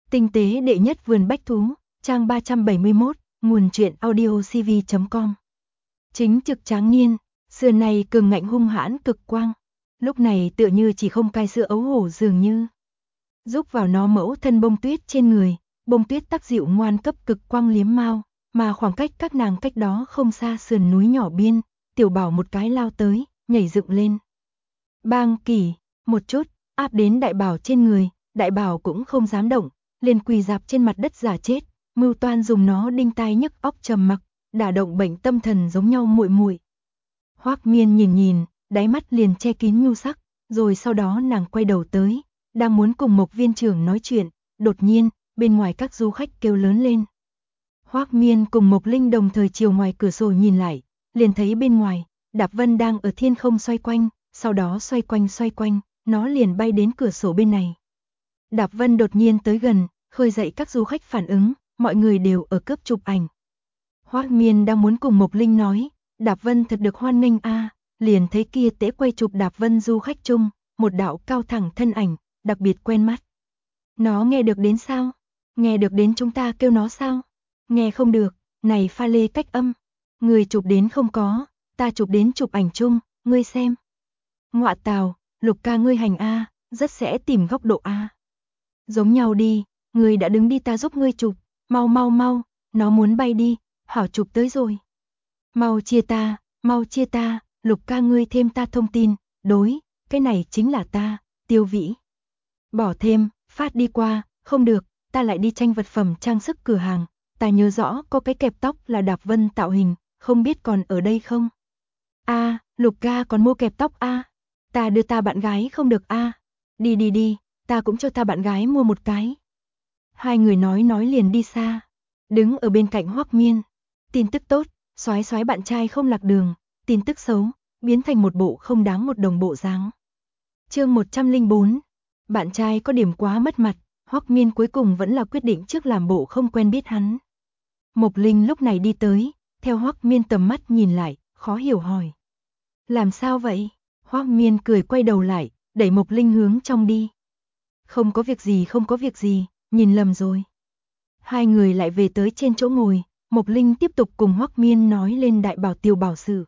Tinh tế đệ nhất vườn bách thú, trang 371, nguồn truyện audiocv.com. Chính trực tráng niên, xưa nay cường ngạnh hung hãn cực quang, lúc này tựa như chỉ không cai sữa ấu hổ dường như. Rúc vào nó mẫu thân bông tuyết trên người, bông tuyết tắc dịu ngoan cấp cực quang liếm mau, mà khoảng cách các nàng cách đó không xa sườn núi nhỏ biên, Tiểu Bảo một cái lao tới, nhảy dựng lên. Bang kỳ, một chút, áp đến Đại Bảo trên người, Đại Bảo cũng không dám động, liền quỳ rạp trên mặt đất giả chết, mưu toan dùng nó đinh tai nhức óc trầm mặc, đả động bệnh tâm thần giống nhau muội muội. Hoắc Miên nhìn, đáy mắt liền che kín nhu sắc, rồi sau đó nàng quay đầu tới, đang muốn cùng Mộc Viên trưởng nói chuyện, đột nhiên, bên ngoài các du khách kêu lớn lên. Hoắc Miên cùng Mộc Linh đồng thời chiều ngoài cửa sổ nhìn lại, liền thấy bên ngoài, Đạp Vân đang ở thiên không xoay quanh, sau đó xoay quanh, nó liền bay đến cửa sổ bên này. Đạp Vân đột nhiên tới gần, khơi dậy các du khách phản ứng, mọi người đều ở cướp chụp ảnh. Hoắc Miên đang muốn cùng Mộc Linh nói, Đạp Vân thật được hoan nghênh a, liền thấy kia tễ quay chụp Đạp Vân du khách chung, một đạo cao thẳng thân ảnh, đặc biệt quen mắt. Nó nghe được đến sao? Nghe được đến chúng ta kêu nó sao? Nghe không được, này pha lê cách âm. Người chụp đến không có, ta chụp đến chụp ảnh chung, ngươi xem. Ngọa tào, Lục ca ngươi hành a, rất sẽ tìm góc độ a. Giống nhau đi, ngươi đã đứng đi ta giúp ngươi chụp, mau, nó muốn bay đi, hảo chụp tới rồi. Mau chia ta, Lục ca ngươi thêm ta thông tin, đối, cái này chính là ta, Tiêu Vĩ. Bỏ thêm, phát đi qua, không được, ta lại đi tranh vật phẩm trang sức cửa hàng, ta nhớ rõ có cái kẹp tóc là Đạp Vân tạo hình, không biết còn ở đây không? A, Lục ca còn mua kẹp tóc a, ta đưa ta bạn gái không được a, đi, ta cũng cho ta bạn gái mua một cái. Hai người nói liền đi xa, đứng ở bên cạnh Hoắc Miên. Tin tức tốt, soái bạn trai không lạc đường, tin tức xấu, biến thành một bộ không đáng một đồng bộ dáng. Chương 104, bạn trai có điểm quá mất mặt, Hoắc Miên cuối cùng vẫn là quyết định trước làm bộ không quen biết hắn. Mộc Linh lúc này đi tới, theo Hoắc Miên tầm mắt nhìn lại, khó hiểu hỏi. Làm sao vậy? Hoắc Miên cười quay đầu lại, đẩy Mộc Linh hướng trong đi. Không có việc gì, nhìn lầm rồi. Hai người lại về tới trên chỗ ngồi, Mộc Linh tiếp tục cùng Hoắc Miên nói lên Đại Bảo Tiểu Bảo sự.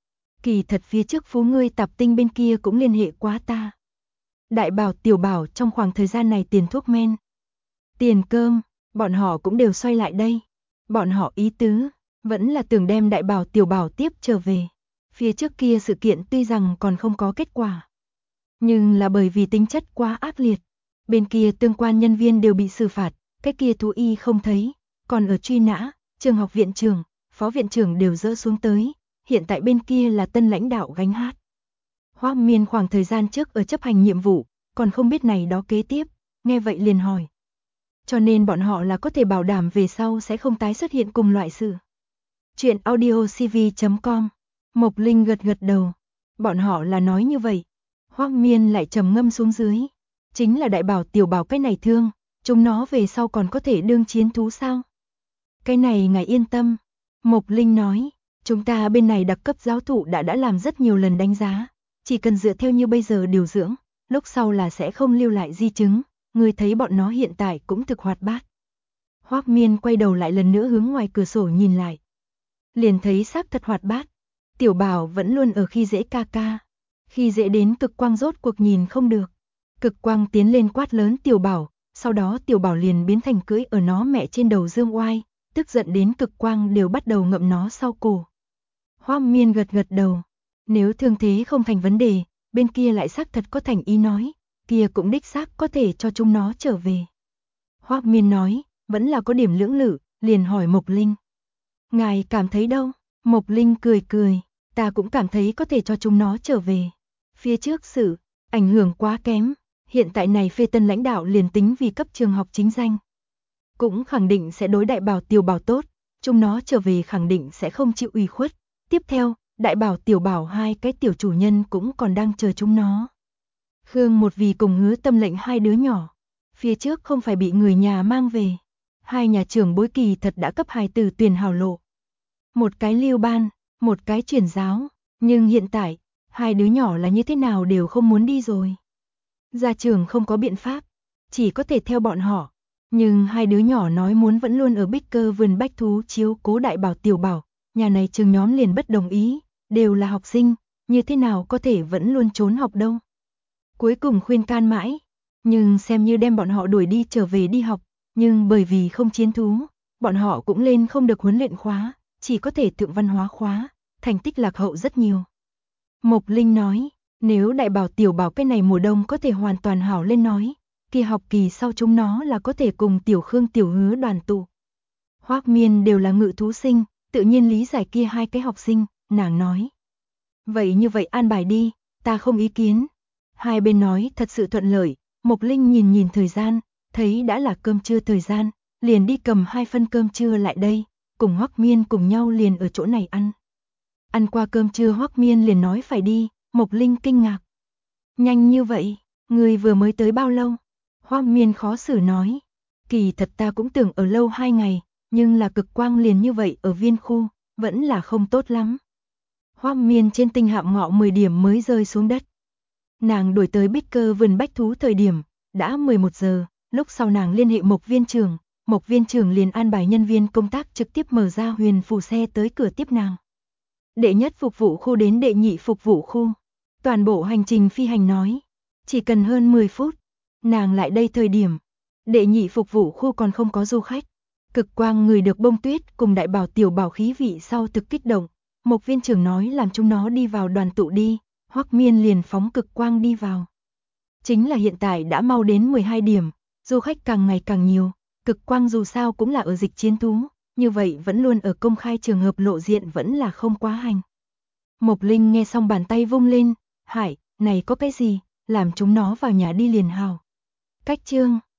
Kỳ thật phía trước Phú ngươi Tạp Tinh bên kia cũng liên hệ quá ta. Đại Bảo Tiểu Bảo trong khoảng thời gian này tiền thuốc men, tiền cơm, bọn họ cũng đều xoay lại đây. Bọn họ ý tứ, vẫn là tưởng đem Đại Bảo Tiểu Bảo tiếp trở về. Phía trước kia sự kiện tuy rằng còn không có kết quả, nhưng là bởi vì tính chất quá ác liệt. Bên kia tương quan nhân viên đều bị xử phạt, cái kia thú y không thấy, còn ở truy nã, trường học viện trưởng, phó viện trưởng đều dỡ xuống tới, hiện tại bên kia là tân lãnh đạo gánh hát. Hoắc Miên khoảng thời gian trước ở chấp hành nhiệm vụ, còn không biết này đó kế tiếp, nghe vậy liền hỏi. Cho nên bọn họ là có thể bảo đảm về sau sẽ không tái xuất hiện cùng loại sự. Chuyện audiocv.com. Mộc Linh gật đầu. Bọn họ là nói như vậy. Hoắc Miên lại trầm ngâm xuống dưới. Chính là Đại Bảo Tiểu Bảo cái này thương, chúng nó về sau còn có thể đương chiến thú sao? Cái này ngài yên tâm. Mộc Linh nói, chúng ta bên này đặc cấp giáo thụ đã làm rất nhiều lần đánh giá. Chỉ cần dựa theo như bây giờ điều dưỡng, lúc sau là sẽ không lưu lại di chứng. Người thấy bọn nó hiện tại cũng thực hoạt bát. Hoắc Miên quay đầu lại lần nữa hướng ngoài cửa sổ nhìn lại. Liền thấy xác thật hoạt bát. Tiểu Bảo vẫn luôn ở khi dễ ca ca. Khi dễ đến Cực Quang rốt cuộc nhìn không được. Cực Quang tiến lên quát lớn Tiểu Bảo, sau đó Tiểu Bảo liền biến thành cưỡi ở nó mẹ trên đầu dương oai, tức giận đến Cực Quang đều bắt đầu ngậm nó sau cổ. Hoắc Miên gật đầu. Nếu thương thế không thành vấn đề, bên kia lại xác thật có thành ý nói, kia cũng đích xác có thể cho chúng nó trở về. Hoắc Miên nói, vẫn là có điểm lưỡng lự, liền hỏi Mộc Linh. Ngài cảm thấy đâu? Mộc Linh cười, ta cũng cảm thấy có thể cho chúng nó trở về. Phía trước sự, ảnh hưởng quá kém, hiện tại này phê tân lãnh đạo liền tính vì cấp trường học chính danh. Cũng khẳng định sẽ đối Đại Bảo Tiểu Bảo tốt, chúng nó trở về khẳng định sẽ không chịu ủy khuất. Tiếp theo, Đại Bảo Tiểu Bảo hai cái tiểu chủ nhân cũng còn đang chờ chúng nó. Khương một vì cùng hứa tâm lệnh hai đứa nhỏ, phía trước không phải bị người nhà mang về. Hai nhà trưởng bối kỳ thật đã cấp hài tử tuyển hảo lộ. Một cái lưu ban, một cái truyền giáo, nhưng hiện tại, hai đứa nhỏ là như thế nào đều không muốn đi rồi. Gia trưởng không có biện pháp, chỉ có thể theo bọn họ. Nhưng hai đứa nhỏ nói muốn vẫn luôn ở Bích Cơ vườn bách thú chiếu cố Đại Bảo Tiểu Bảo, nhà này trường nhóm liền bất đồng ý, đều là học sinh, như thế nào có thể vẫn luôn trốn học đâu. Cuối cùng khuyên can mãi, nhưng xem như đem bọn họ đuổi đi trở về đi học, nhưng bởi vì không chiến thú, bọn họ cũng lên không được huấn luyện khóa, chỉ có thể thượng văn hóa khóa, thành tích lạc hậu rất nhiều. Mộc Linh nói, nếu Đại Bảo Tiểu Bảo cái này mùa đông có thể hoàn toàn hảo lên nói, kỳ học kỳ sau chúng nó là có thể cùng Tiểu Khương Tiểu Hứa đoàn tụ. Hoắc Miên đều là ngự thú sinh, tự nhiên lý giải kia hai cái học sinh, nàng nói. Vậy như vậy an bài đi, ta không ý kiến. Hai bên nói thật sự thuận lợi, Mộc Linh nhìn nhìn thời gian, thấy đã là cơm trưa thời gian, liền đi cầm 2 phân cơm trưa lại đây, cùng Hoắc Miên cùng nhau liền ở chỗ này ăn. Ăn qua cơm trưa Hoắc Miên liền nói phải đi, Mộc Linh kinh ngạc. Nhanh như vậy, người vừa mới tới bao lâu? Hoắc Miên khó xử nói. Kỳ thật ta cũng tưởng ở lâu 2 ngày, nhưng là cực quang liền như vậy ở viên khu, vẫn là không tốt lắm. Hoắc Miên trên tinh hạm ngọ 10 điểm mới rơi xuống đất. Nàng đuổi tới Bích Cơ vườn bách thú thời điểm, đã 11 giờ, lúc sau nàng liên hệ Mộc viên trưởng liền an bài nhân viên công tác trực tiếp mở ra huyền phù xe tới cửa tiếp nàng. Đệ nhất phục vụ khu đến đệ nhị phục vụ khu, toàn bộ hành trình phi hành nói, chỉ cần hơn 10 phút, nàng lại đây thời điểm, đệ nhị phục vụ khu còn không có du khách. Cực quang người được bông tuyết cùng Đại Bảo Tiểu Bảo khí vị sau thực kích động, Mộc viên trưởng nói làm chúng nó đi vào đoàn tụ đi, Hoắc Miên liền phóng cực quang đi vào. Chính là hiện tại đã mau đến 12 điểm, du khách càng ngày càng nhiều, cực quang dù sao cũng là ở dịch chiến thú, như vậy vẫn luôn ở công khai trường hợp lộ diện vẫn là không quá hành. Mộc Linh nghe xong bàn tay vung lên, hải, này có cái gì, làm chúng nó vào nhà đi liền hào. Cách chương